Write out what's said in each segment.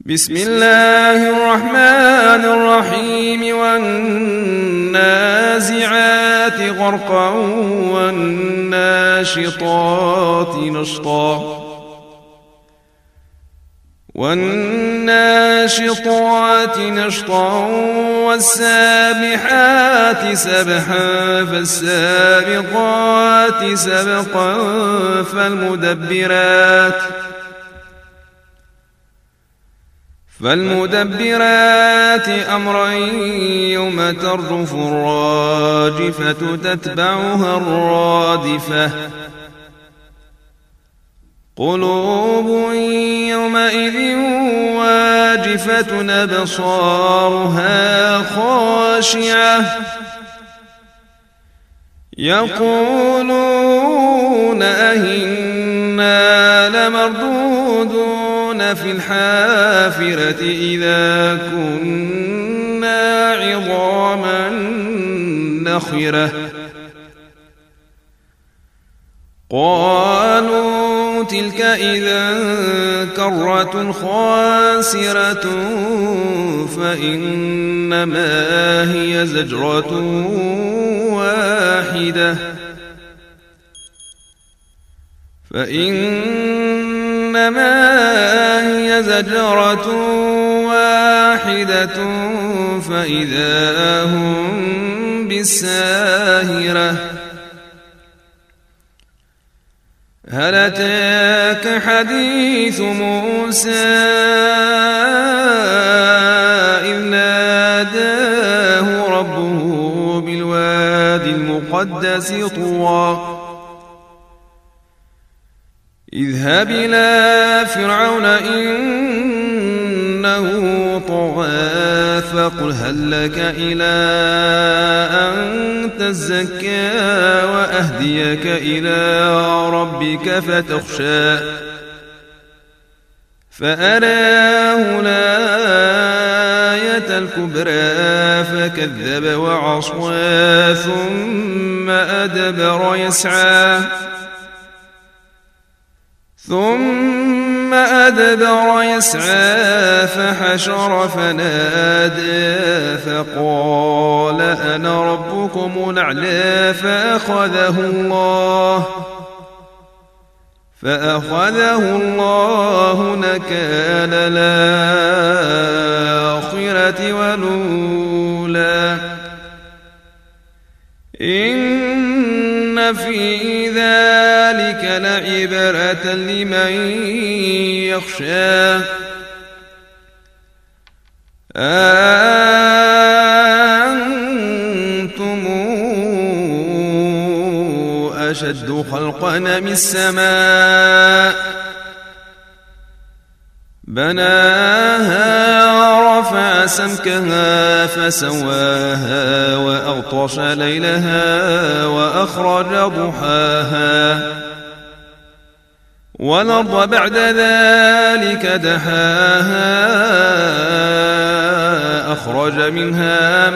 بسم الله الرحمن الرحيم والنازعات غرقا والناشطات نشطا والسابحات سبحا فالسابقات سبقا فالمدبرات أمرا يوم ترجف الراجفة تتبعها الرادفة قلوب يومئذ واجفة أبصارها خاشعة يقولون أئنا لمردودون في الحافرة إذا كنا عظاما نخرة قالوا تلك إذا كرة خاسرة فإنما هي زجرة واحدة فإذا هم بالساهرة هل أتاك حديث موسى إذ ناداه ربه بالوادي المقدس طوى اذهب إلى فرعون إنه طغى فقل هل لك إلى أن تزكى وأهديك إلى ربك فتخشى فأراه الآية الكبرى فكذب وعصى ثم أدبر يسعى فحشر فنادى فقال أنا ربكم الأعلى فأخذه الله نكال الآخرة والأولى إن في ذلك لعبرة لمن يخشى أنتم أشد خلقا من السماء بناها ورفع سمكها فسواها وأغطش ليلها وأخرج ضحاها والأرض بعد ذلك دحاها أخرج منها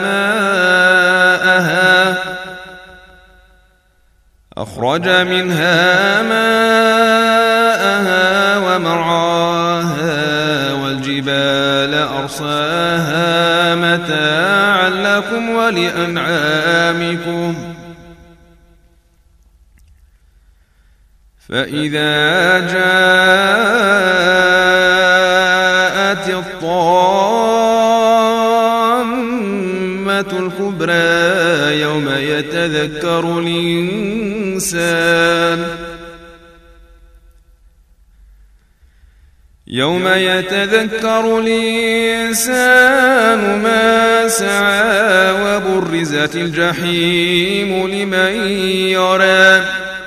ماءها ومرعاها والجبال أرساها متاعا لكم ولأنعامكم فإذا جاءت الطامة الكبرى يوم يتذكر الإنسان ما سعى وبرزت الجحيم لمن يرى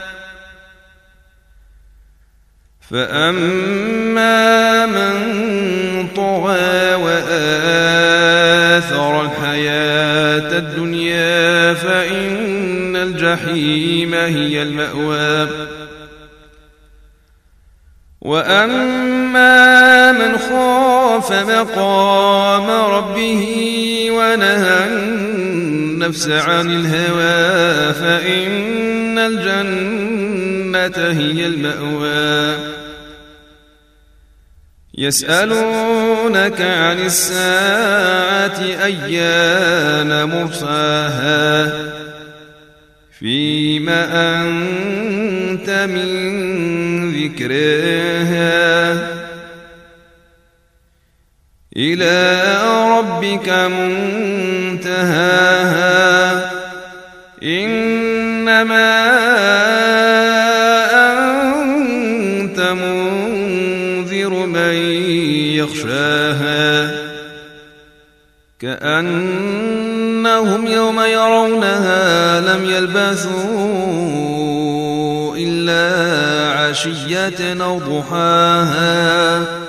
فأما من طغى وآثر الحياة الدنيا فإن الجحيم هي المأوى وأما من خاف مقام ربه ونهى النفس عن الهوى فإن الجنة هي المأوى يسألونك عن الساعة أيان مرساها فيما أنت من ذكرها إلى ربك منتهاها إنما أنت منذر من يخشاها كأنهم يوم يرونها لم يلبثوا إلا عشية أو ضحاها